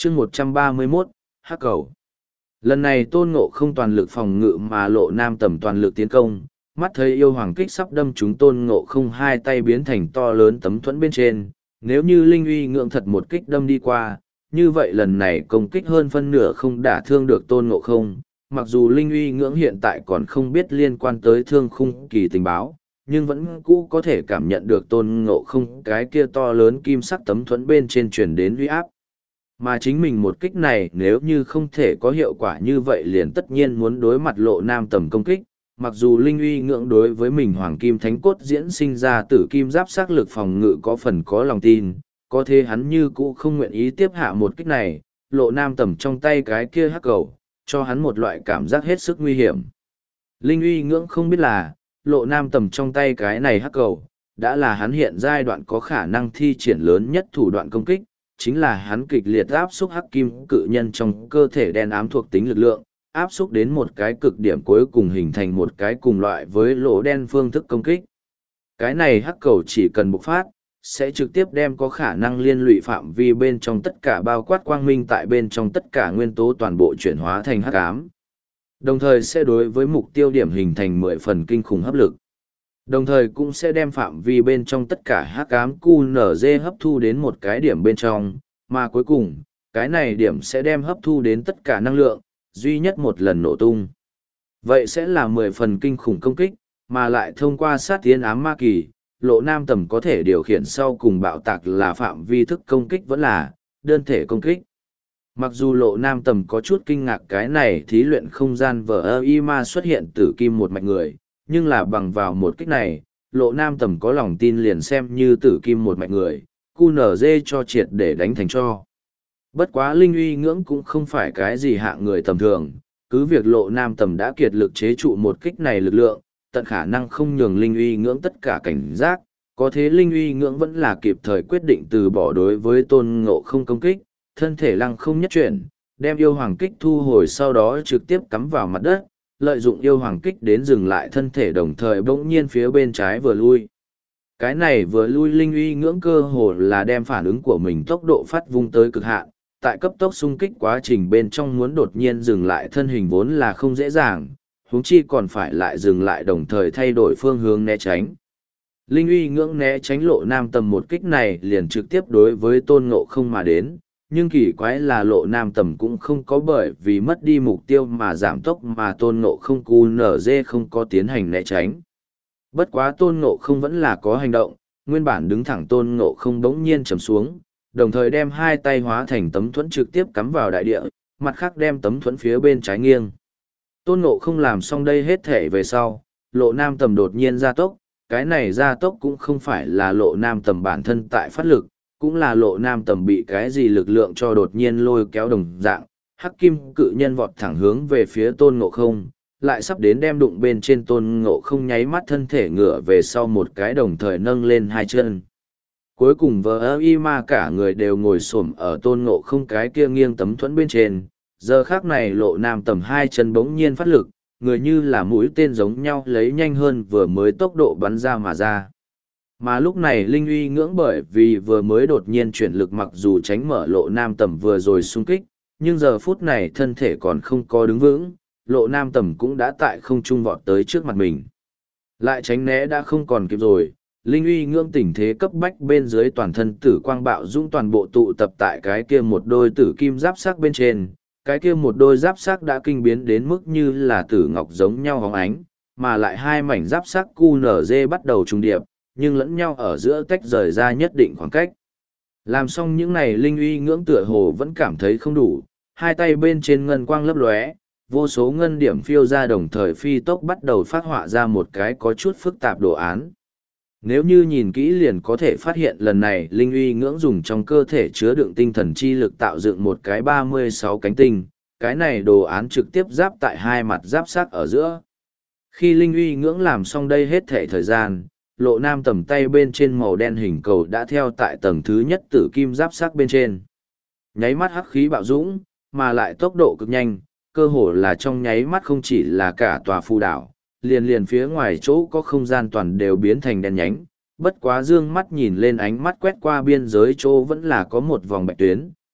chương 131, Hắc Cầu. Lần này Tôn Ngộ không toàn lực phòng ngự mà Lộ Nam Tầm toàn lực tiến công, mắt thấy yêu hoàng kích sắp đâm trúng Tôn Ngộ không hai tay biến thành to lớn tấm thuẫn bên trên, nếu như Linh uy ngưỡng thật một kích đâm đi qua, như vậy lần này công kích hơn phân nửa không đả thương được Tôn Ngộ không. Mặc dù Linh uy ngưỡng hiện tại còn không biết liên quan tới thương khung kỳ tình báo, nhưng vẫn cũ có thể cảm nhận được Tôn Ngộ không cái kia to lớn kim sắc tấm thuẫn bên trên truyền đến uy áp. Mà chính mình một kích này nếu như không thể có hiệu quả như vậy liền tất nhiên muốn đối mặt Lộ Nam Tầm công kích, mặc dù Linh uy ngưỡng đối với mình Hoàng Kim Thánh Cốt diễn sinh ra tử kim giáp sắc lực phòng ngự có phần có lòng tin, có thế hắn như cũ không nguyện ý tiếp hạ một kích này, Lộ Nam Tầm trong tay cái kia hắc cầu, cho hắn một loại cảm giác hết sức nguy hiểm. Linh uy ngưỡng không biết là, Lộ Nam Tầm trong tay cái này hắc cầu, đã là hắn hiện giai đoạn có khả năng thi triển lớn nhất thủ đoạn công kích, chính là hắn kịch liệt áp xúc hắc kim cự nhân trong cơ thể đen ám thuộc tính lực lượng, áp xúc đến một cái cực điểm cuối cùng hình thành một cái cùng loại với lỗ đen phương thức công kích. Cái này hắc cầu chỉ cần bộc phát, sẽ trực tiếp đem có khả năng liên lụy phạm vi bên trong tất cả bao quát quang minh tại bên trong tất cả nguyên tố toàn bộ chuyển hóa thành hắc ám. Đồng thời sẽ đối với mục tiêu điểm hình thành 10 phần kinh khủng hấp lực. Đồng thời cũng sẽ đem phạm vi bên trong tất cả hắc ám QNZ hấp thu đến một cái điểm bên trong, mà cuối cùng, cái này điểm sẽ đem hấp thu đến tất cả năng lượng, duy nhất một lần nổ tung. Vậy sẽ là 10 phần kinh khủng công kích, mà lại thông qua sát tiến ám ma kỳ, Lộ Nam Tầm có thể điều khiển sau cùng bạo tạc là phạm vi thức công kích vẫn là đơn thể công kích. Mặc dù Lộ Nam Tầm có chút kinh ngạc cái này thí luyện không gian VIMA xuất hiện tử kim một mạch người, nhưng là bằng vào một kích này, Lộ Nam Tầm có lòng tin liền xem như tử kim một mạch người, QNZ cho triệt để đánh thành cho. Bất quá Linh uy ngưỡng cũng không phải cái gì hạng người tầm thường, cứ việc Lộ Nam Tầm đã kiệt lực chế trụ một kích này lực lượng, tận khả năng không nhường Linh uy ngưỡng tất cả cảnh giác, có thế Linh uy ngưỡng vẫn là kịp thời quyết định từ bỏ đối với Tôn Ngộ không công kích, thân thể lăng không nhất chuyển, đem yêu hoàng kích thu hồi sau đó trực tiếp cắm vào mặt đất, lợi dụng yêu hoàng kích đến dừng lại thân thể đồng thời bỗng nhiên phía bên trái vừa lui. Cái này vừa lui Linh uy ngưỡng cơ hồ là đem phản ứng của mình tốc độ phát vung tới cực hạn, tại cấp tốc xung kích quá trình bên trong muốn đột nhiên dừng lại thân hình vốn là không dễ dàng, huống chi còn phải lại dừng lại đồng thời thay đổi phương hướng né tránh. Linh uy ngưỡng né tránh Lộ Nam Tầm một kích này liền trực tiếp đối với Tôn Ngộ không mà đến, nhưng kỳ quái là Lộ Nam Tầm cũng không có bởi vì mất đi mục tiêu mà giảm tốc mà Tôn Ngộ không QNZ không có tiến hành né tránh. Bất quá Tôn Ngộ không vẫn là có hành động, nguyên bản đứng thẳng Tôn Ngộ không bỗng nhiên trầm xuống, đồng thời đem hai tay hóa thành tấm thuẫn trực tiếp cắm vào đại địa, mặt khác đem tấm thuẫn phía bên trái nghiêng. Tôn Ngộ không làm xong đây hết thể về sau, Lộ Nam Tầm đột nhiên gia tốc, cái này gia tốc cũng không phải là Lộ Nam Tầm bản thân tại phát lực, cũng là Lộ Nam Tầm bị cái gì lực lượng cho đột nhiên lôi kéo đồng dạng, hắc kim cự nhân vọt thẳng hướng về phía Tôn Ngộ không, lại sắp đến đem đụng bên trên Tôn Ngộ không nháy mắt thân thể ngửa về sau một cái đồng thời nâng lên hai chân. Cuối cùng VIMA cả người đều ngồi xổm ở Tôn Ngộ không cái kia nghiêng tấm thuẫn bên trên, giờ khác này Lộ Nam Tầm hai chân bỗng nhiên phát lực, người như là mũi tên giống nhau lấy nhanh hơn vừa mới tốc độ bắn ra mà ra. Mà lúc này Linh uy ngưỡng bởi vì vừa mới đột nhiên chuyển lực mặc dù tránh mở Lộ Nam Tầm vừa rồi xung kích, nhưng giờ phút này thân thể còn không có đứng vững, Lộ Nam Tầm cũng đã tại không trung vọt tới trước mặt mình. Lại tránh né đã không còn kịp rồi, Linh uy ngưỡng tình thế cấp bách bên dưới toàn thân tử quang bạo dũng toàn bộ tụ tập tại cái kia một đôi tử kim giáp sắc bên trên, cái kia một đôi giáp sắc đã kinh biến đến mức như là tử ngọc giống nhau hóng ánh, mà lại hai mảnh giáp sắc QNZ bắt đầu trùng điệp, nhưng lẫn nhau ở giữa tách rời ra nhất định khoảng cách. Làm xong những này Linh uy ngưỡng tựa hồ vẫn cảm thấy không đủ, hai tay bên trên ngân quang lấp lóe, vô số ngân điểm phiêu ra đồng thời phi tốc bắt đầu phát họa ra một cái có chút phức tạp đồ án. Nếu như nhìn kỹ liền có thể phát hiện lần này Linh uy ngưỡng dùng trong cơ thể chứa đựng tinh thần chi lực tạo dựng một cái 36 cánh tinh, cái này đồ án trực tiếp giáp tại hai mặt giáp sắc ở giữa. Khi Linh uy ngưỡng làm xong đây hết thể thời gian, Lộ Nam Tầm tay bên trên màu đen hình cầu đã theo tại tầng thứ nhất tử kim giáp sắc bên trên. Nháy mắt hắc khí bạo dũng, mà lại tốc độ cực nhanh, cơ hồ là trong nháy mắt không chỉ là cả tòa phù đảo, liền phía ngoài chỗ có không gian toàn đều biến thành đen nhánh, bất quá dương mắt nhìn lên ánh mắt quét qua biên giới chỗ vẫn là có một vòng bạch tuyến,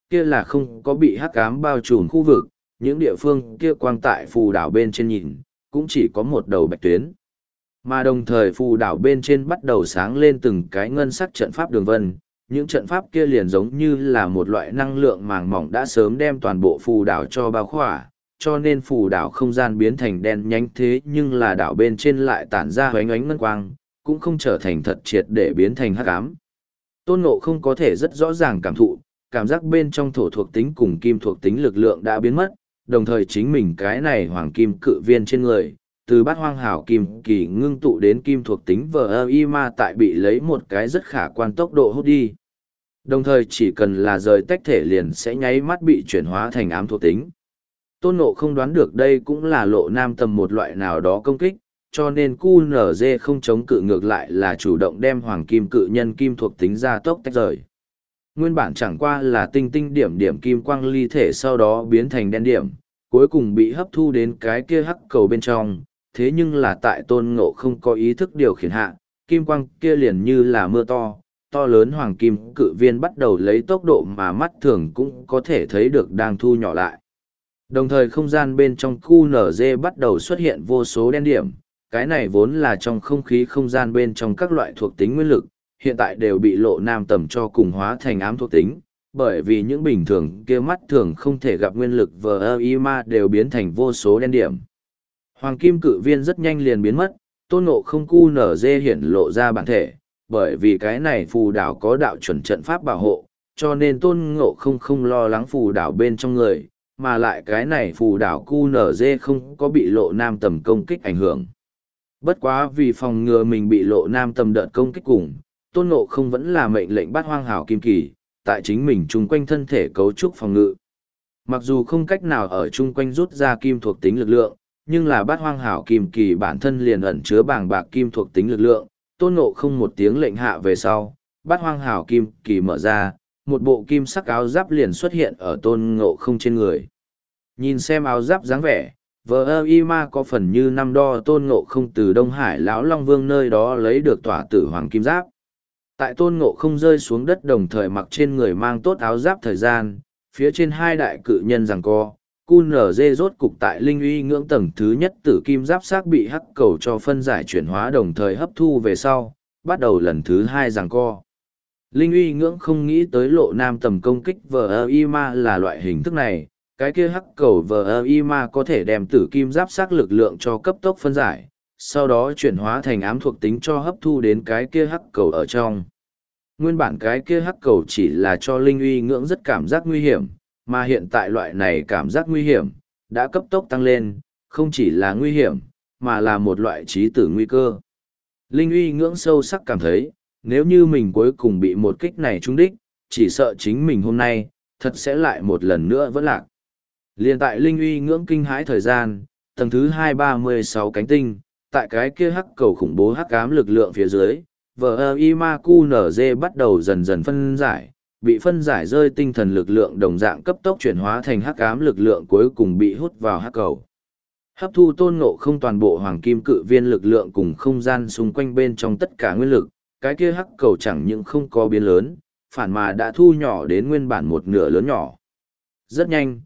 kia là không có bị hắc ám bao trùm khu vực, những địa phương kia quang tại phù đảo bên trên nhìn, cũng chỉ có một đầu bạch tuyến. Mà đồng thời phù đảo bên trên bắt đầu sáng lên từng cái ngân sắc trận pháp đường vân, những trận pháp kia liền giống như là một loại năng lượng màng mỏng đã sớm đem toàn bộ phù đảo cho bao khỏa, cho nên phù đảo không gian biến thành đen nhánh thế nhưng là đảo bên trên lại tản ra hoánh ánh ngân quang, cũng không trở thành thật triệt để biến thành hắc ám. Tôn Ngộ không có thể rất rõ ràng cảm thụ, cảm giác bên trong thổ thuộc tính cùng kim thuộc tính lực lượng đã biến mất, đồng thời chính mình cái này hoàng kim cự viên trên người, từ bát hoang hảo kim kỳ ngưng tụ đến kim thuộc tính VI ma tại bị lấy một cái rất khả quan tốc độ hút đi. Đồng thời chỉ cần là rời tách thể liền sẽ nháy mắt bị chuyển hóa thành ám thuộc tính. Tôn Ngộ không đoán được đây cũng là Lộ Nam Tầm một loại nào đó công kích, cho nên QNZ không chống cự, ngược lại là chủ động đem hoàng kim cự nhân kim thuộc tính ra tốc tách rời. Nguyên bản chẳng qua là tinh tinh điểm điểm kim quang ly thể sau đó biến thành đen điểm, cuối cùng bị hấp thu đến cái kia hắc cầu bên trong, thế nhưng là tại Tôn Ngộ không có ý thức điều khiển hạ, kim quang kia liền như là mưa to lớn hoàng kim cự viên bắt đầu lấy tốc độ mà mắt thường cũng có thể thấy được đang thu nhỏ lại. Đồng thời không gian bên trong QNZ bắt đầu xuất hiện vô số đen điểm, cái này vốn là trong không khí không gian bên trong các loại thuộc tính nguyên lực, hiện tại đều bị Lộ Nam Tầm cho cùng hóa thành ám thuộc tính, bởi vì những bình thường kia mắt thường không thể gặp nguyên lực VI ma đều biến thành vô số đen điểm. Hoàng kim cự viên rất nhanh liền biến mất, Tôn Ngộ không QNZ hiển lộ ra bản thể, bởi vì cái này phù đảo có đạo chuẩn trận pháp bảo hộ, cho nên Tôn Ngộ không không lo lắng phù đảo bên trong người, mà lại cái này phù đảo QNZ không có bị Lộ Nam Tầm công kích ảnh hưởng. Bất quá vì phòng ngừa mình bị Lộ Nam Tầm đợt công kích cùng, Tôn Ngộ không vẫn là mệnh lệnh bắt hoang hảo kim kỳ, tại chính mình chung quanh thân thể cấu trúc phòng ngự. Mặc dù không cách nào ở chung quanh rút ra kim thuộc tính lực lượng, nhưng là bát hoang hảo kim kỳ bản thân liền ẩn chứa bàng bạc kim thuộc tính lực lượng. Tôn Ngộ không một tiếng lệnh hạ về sau, bát hoang hảo kim kỳ mở ra, một bộ kim sắc áo giáp liền xuất hiện ở Tôn Ngộ không trên người. Nhìn xem áo giáp dáng vẻ, VI ma có phần như năm đo Tôn Ngộ không từ Đông Hải lão Long Vương nơi đó lấy được tỏa tử hoàng kim giáp. Tại Tôn Ngộ không rơi xuống đất đồng thời mặc trên người mang tốt áo giáp thời gian, phía trên hai đại cự nhân giằng co, QNZ rốt cục tại linh uy ngưỡng tầng thứ nhất tử kim giáp xác bị hắc cầu cho phân giải chuyển hóa đồng thời hấp thu về sau, bắt đầu lần thứ hai giằng co. Linh uy ngưỡng không nghĩ tới Lộ Nam Tầm công kích VI ma là loại hình thức này, cái kia hắc cầu VI ma có thể đem tử kim giáp xác lực lượng cho cấp tốc phân giải, sau đó chuyển hóa thành ám thuộc tính cho hấp thu đến cái kia hắc cầu ở trong. Nguyên bản cái kia hắc cầu chỉ là cho linh uy ngưỡng rất cảm giác nguy hiểm, mà hiện tại loại này cảm giác nguy hiểm đã cấp tốc tăng lên, không chỉ là nguy hiểm, mà là một loại trí tử nguy cơ. Linh uy ngưỡng sâu sắc cảm thấy, nếu như mình cuối cùng bị một kích này trúng đích, chỉ sợ chính mình hôm nay, thật sẽ lại một lần nữa vẫn lạc. Liên tại Linh uy ngưỡng kinh hãi thời gian, tầng thứ 236 cánh tinh, tại cái kia hắc cầu khủng bố hắc ám lực lượng phía dưới, VI ma QNZ bắt đầu dần dần phân giải, bị phân giải rơi tinh thần lực lượng đồng dạng cấp tốc chuyển hóa thành hắc ám lực lượng cuối cùng bị hút vào hắc cầu. Hấp thu Tôn Ngộ không toàn bộ hoàng kim cự viên lực lượng cùng không gian xung quanh bên trong tất cả nguyên lực, cái kia hắc cầu chẳng những không có biến lớn, phản mà đã thu nhỏ đến nguyên bản một nửa lớn nhỏ. Rất nhanh,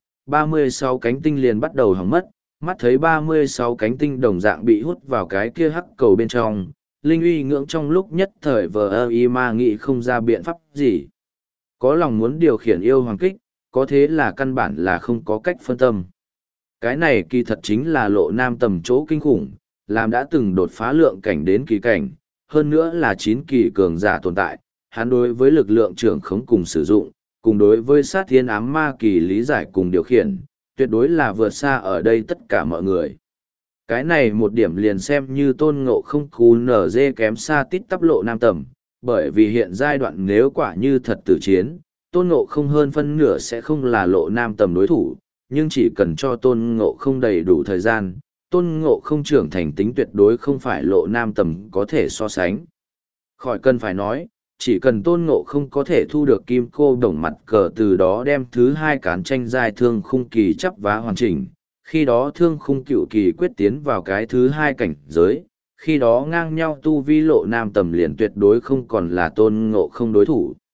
36 cánh tinh liền bắt đầu hỏng mất, mắt thấy 36 cánh tinh đồng dạng bị hút vào cái kia hắc cầu bên trong, Linh uy ngưỡng trong lúc nhất thời VI ma nghĩ không ra biện pháp gì. Có lòng muốn điều khiển yêu hoàng kích, có thế là căn bản là không có cách phân tâm. Cái này kỳ thật chính là Lộ Nam Tầm chỗ kinh khủng, làm đã từng đột phá lượng cảnh đến kỳ cảnh, hơn nữa là 9 kỳ cường giả tồn tại, hắn đối với lực lượng trưởng khống cùng sử dụng, cùng đối với sát thiên ám ma kỳ lý giải cùng điều khiển, tuyệt đối là vượt xa ở đây tất cả mọi người. Cái này một điểm liền xem như Tôn Ngộ không QNZ kém xa tít tắp Lộ Nam Tầm, bởi vì hiện giai đoạn nếu quả như thật tử chiến, Tôn Ngộ không hơn phân nửa sẽ không là Lộ Nam Tầm đối thủ, nhưng chỉ cần cho Tôn Ngộ không đầy đủ thời gian, Tôn Ngộ không trưởng thành tính tuyệt đối không phải Lộ Nam Tầm có thể so sánh. Khỏi cần phải nói, chỉ cần Tôn Ngộ không có thể thu được kim cô đồng mặt cờ từ đó đem thứ hai cán tranh giai thương khung kỳ chắp vá hoàn chỉnh, khi đó thương khung cựu kỳ quyết tiến vào cái thứ hai cảnh giới, khi đó ngang nhau tu vi Lộ Nam Tầm liền tuyệt đối không còn là Tôn Ngộ không đối thủ.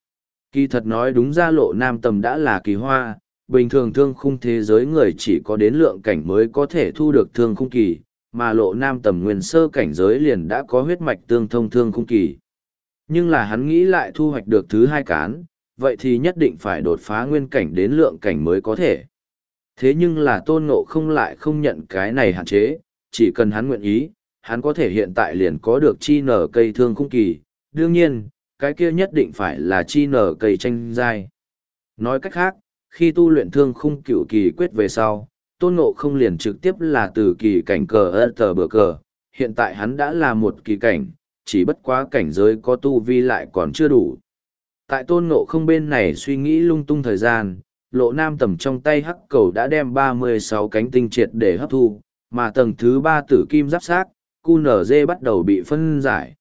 Kỳ thật nói đúng ra Lộ Nam Tầm đã là kỳ hoa, bình thường thương khung thế giới người chỉ có đến lượng cảnh mới có thể thu được thương khung kỳ, mà Lộ Nam Tầm nguyên sơ cảnh giới liền đã có huyết mạch tương thông thương khung kỳ. Nhưng là hắn nghĩ lại thu hoạch được thứ hai cán, vậy thì nhất định phải đột phá nguyên cảnh đến lượng cảnh mới có thể. Thế nhưng là Tôn Ngộ không lại không nhận cái này hạn chế, chỉ cần hắn nguyện ý, hắn có thể hiện tại liền có được chi nở cây thương khung kỳ, đương nhiên, cái kia nhất định phải là chi nở cây tranh giai. Nói cách khác, khi tu luyện thương khung cửu kỳ quyết về sau, Tôn Ngộ không liền trực tiếp là từ kỳ cảnh cờ ơ tờ bờ cờ, hiện tại hắn đã là một kỳ cảnh, chỉ bất quá cảnh giới có tu vi lại còn chưa đủ. Tại Tôn Ngộ không bên này suy nghĩ lung tung thời gian, Lộ Nam Tầm trong tay hắc cầu đã đem 36 cánh tinh triệt để hấp thu, mà tầng thứ 3 tử kim giáp xác, QNZ bắt đầu bị phân giải.